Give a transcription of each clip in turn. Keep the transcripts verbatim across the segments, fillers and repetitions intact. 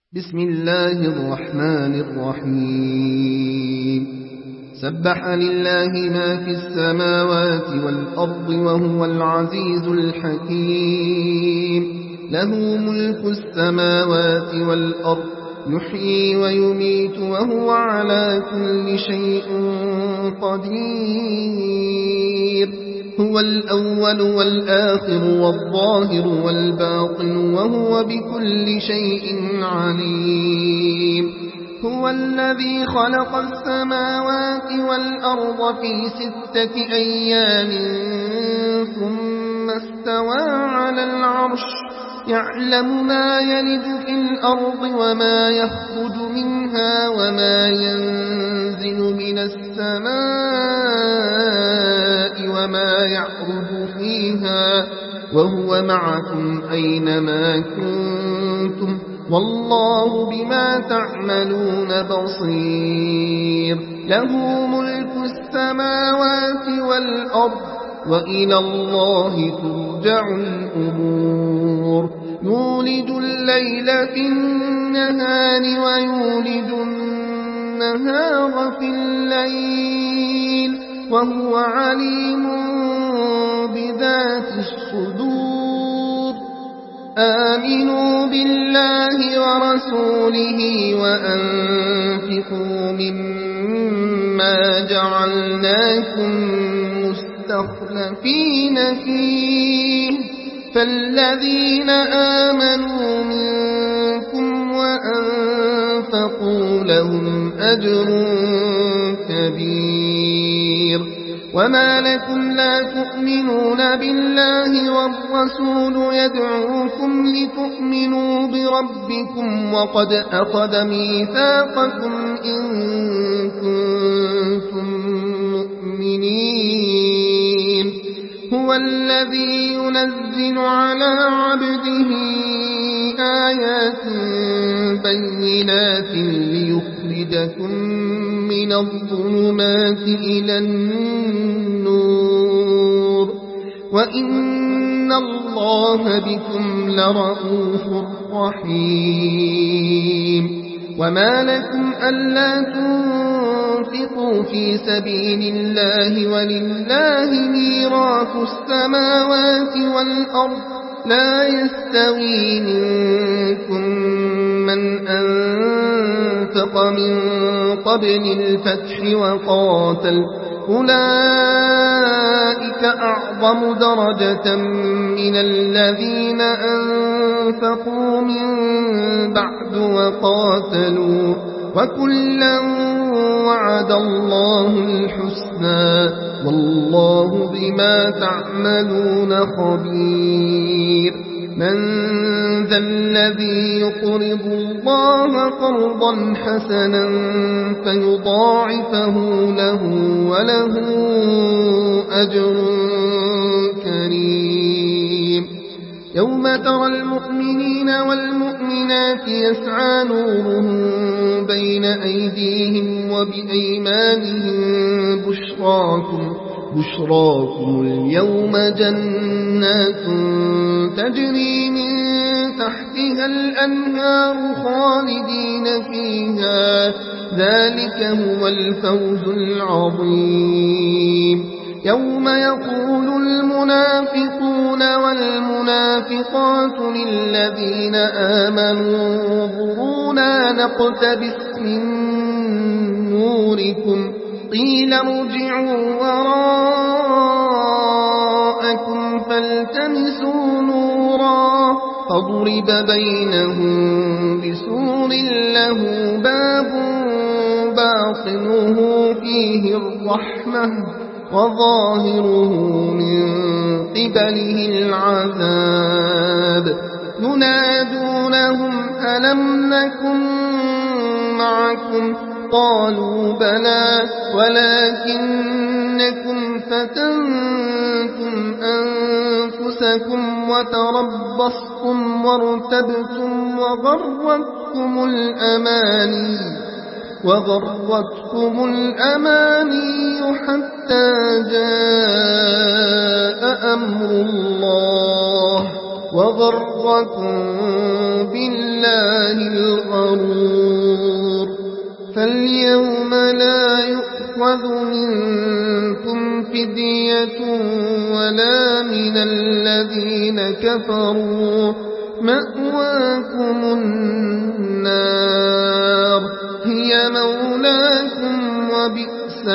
بسم الله الرحمن الرحيم سبح لله ما في السماوات والأرض وهو العزيز الحكيم له ملك السماوات والأرض يحيي ويميت وهو على كل شيء قدير هو الأول والآخر والظاهر والباطن وهو بكل شيء عليم هو الذي خلق السماوات والأرض في ستة أيام ثم استوى على العرش يعلم ما يلج في الأرض وما يخرج منها وما ينزل من السماء وما يعرج فيها وهو معكم أينما كنتم والله بما تعملون بصير له ملك السماوات والأرض وإلى الله ترجع الأمور يولج الليل في النهار ويولج النهار في الليل وهو عليم بذات الصدور آمنوا بالله ورسوله وأنفقوا مما جعلناكم مستخلفين فيه فالذين آمنوا منكم وأنفقوا لهم أجر كبير وما لكم لا تؤمنون بالله والرسول يدعوكم لتؤمنوا بربكم وقد أخذ ميثاقكم إن كنتم مؤمنين هو الذي ينزل على عبده آيات بينات ليخرجكم من الظلمات إلى النور وإن الله بكم لرءوف رحيم وما لكم ألا تنفقوا في سبيل الله ولله ميراث السماوات والأرض لا يستوي منكم من أنفق من قبل الفتح وقاتل أولئك أعظم درجة من الذين أنفقوا من بعد وقاتلوا وكلا وعد الله الحسنى والله بما تعملون خبير من ذا الذي يقرض الله قرضا حسنا فيضاعفه له وله أجر كريم يوم ترى المؤمنين والمؤمنات يسعى نورهم بين أيديهم وبأيمانهم بشراكم بشراكم اليوم جنات تجري من تحتها الأنهار خالدين فيها ذلك هو الفوز العظيم يوم يقول المنافقون والمنافقات للذين آمنوا انظرونا نقتبس من نوركم قيل ارجعوا وراءكم فالتمسوا نورا فضرب بينهم بسور له باب باطنه فيه الرحمة وظاهره من قبله العذاب ينادونهم ألم نكن معكم قالوا بلى ولكنكم فتنتم أنفسكم وتربصتم وارتبتم وغرتكم الأماني وغرتكم الأماني حتى جاء أمر الله وغركم بالله بالله الغرور. فاليوم لا يؤخذ منكم فدية ولا من الذين كفروا، مأواكم النار هي مولاكم وبئس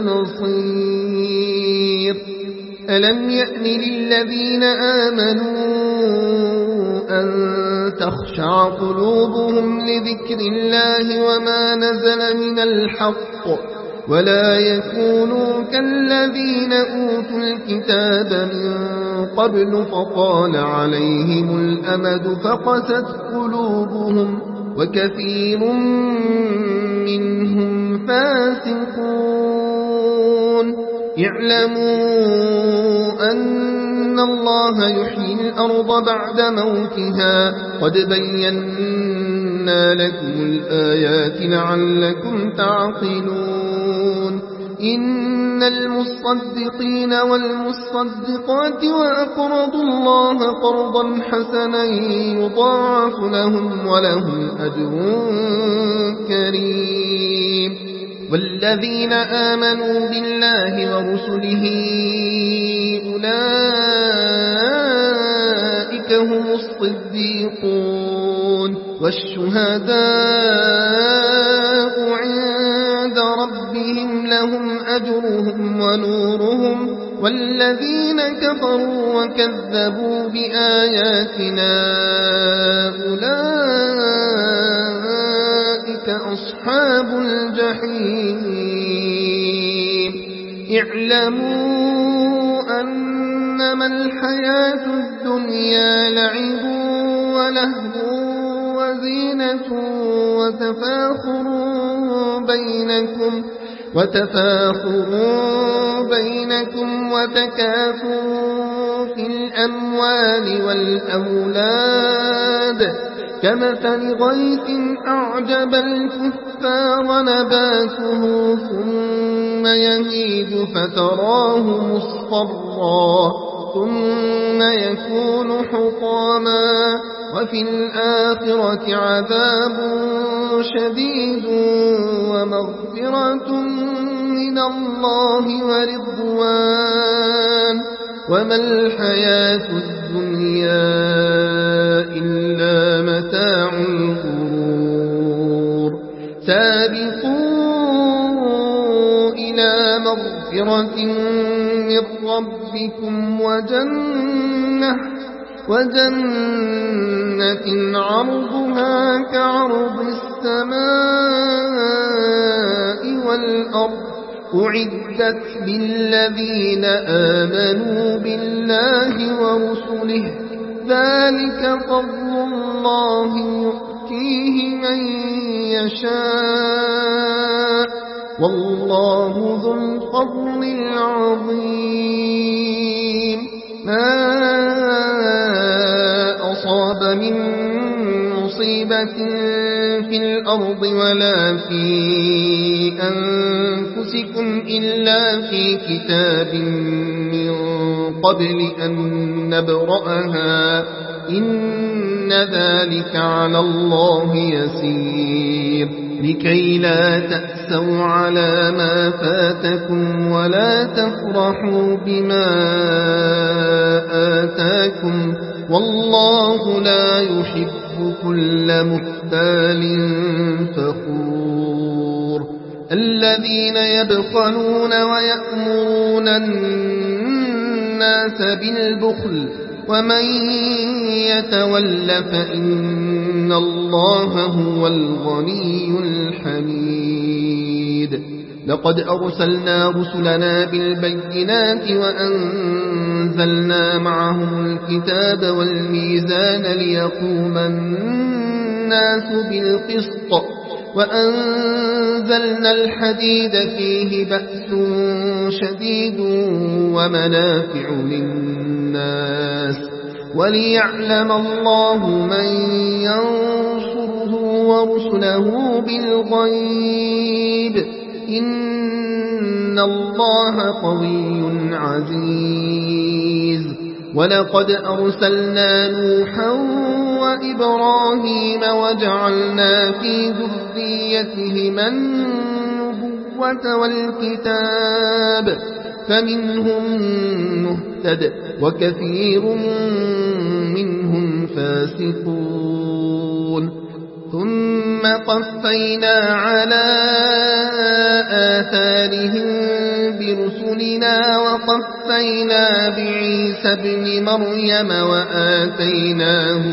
المصير. ألم يأن للذين آمنوا أن تخشع قلوبهم لذكر الله وما نزل من الحق، ولا يكونوا كالذين أوتوا الكتاب من قبل فطال عليهم الأمد فقست قلوبهم وكثير منهم فاسقون. اعلموا أن الله يحيي الأرض بعد موتها، قد بينا لكم الآيات لعلكم تعقلون. إن المصدقين والمصدقات وأقرضوا الله قرضا حسنا يضاعف لهم ولهم أجر كريم. والذين آمنوا بالله ورسله أولئك هم الصديقون والشهداء عند ربهم لهم أجرهم ونورهم. والذين كفروا وكذبوا بآياتنا أولئك أصحاب الجحيم. اعلموا أنما الحياة الدنيا لعب ولهو وزينة وتفاخر بينكم وتفاخر بينكم وتكاثر في الأموال والأولاد كمثل غيث أعجب الكفار نباته ثم يهيج فتراه مصفرا ثم يكون حطاما وفي الآخرة عذاب شديد ومغفرة من الله ورضوان وما الحياة الدنيا إلا متاع الغرور. سابقوا إلى مغفرة من ربكم وجنة وجنة عرضها كعرض السماء والأرض أعدت للذين آمنوا بالله ورسله ذلك فضل الله يؤتيه من يشاء والله ذو الفضل العظيم. ما أصاب من مصيبة في الأرض ولا في أنفسكم إلا في كتاب من قبل أن نبرأها إن ذلك على الله يسير. لكي لا تأسوا على ما فاتكم ولا تفرحوا بما آتاكم والله لا يحب كل مختال فخور. الذين يبخلون ويأمرون الناس بالبخل ومن يتول فإن الله هو الغني الحميد. لقد أرسلنا رسلنا بالبينات وأنزلنا معهم الكتاب والميزان ليقوم الناس بالقسط وأنزلنا الحديد فيه بأس شديد ومنافع للناس وليعلم الله من ينصره ورسله بالغيب إن الله قوي عزيز. ولقد أرسلنا نوحا وإبراهيم وجعلنا في ذريتهما النبوة والكتاب فمنهم مهتد وكثير منهم فاسقون ثم قفينا على آثارهم برسلنا وقفينا بعيسى ابن مريم وآتيناه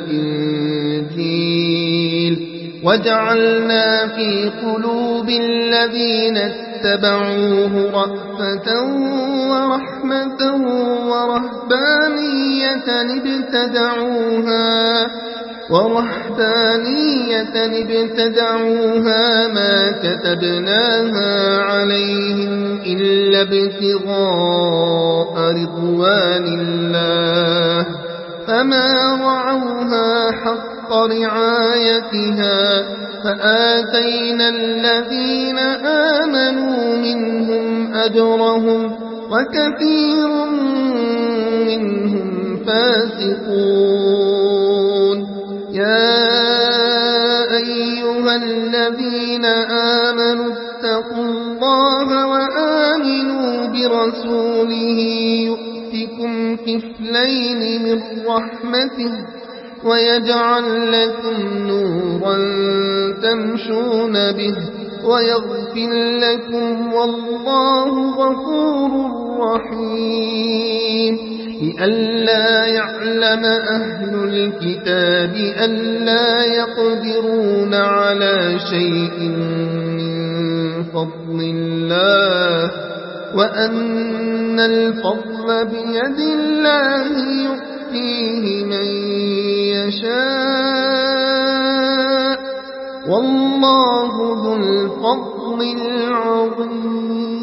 الإنجيل وجعلنا في قلوب الذين اتبعوه رأفة ورحمة ورهبانية ابتدعوها ورهبانية ابتدعوها ما كتبناها عليهم إلا ابتغاء رضوان الله فما رعوها حق رعايتها فآتينا الذين آمنوا منهم أجرهم وكثير منهم فاسقون يا أيها الذين آمنوا اتقوا الله وآمنوا برسوله يؤتكم كفلين من رحمته ويجعل لكم نورا تمشون به ويغفر لكم والله غفور رحيم لئلا يعلم أهل الكتاب ألا يقدرون على شيء من فضل الله وأن الفضل بيد الله يؤتيه من يشاء والله ذو الفضل العظيم.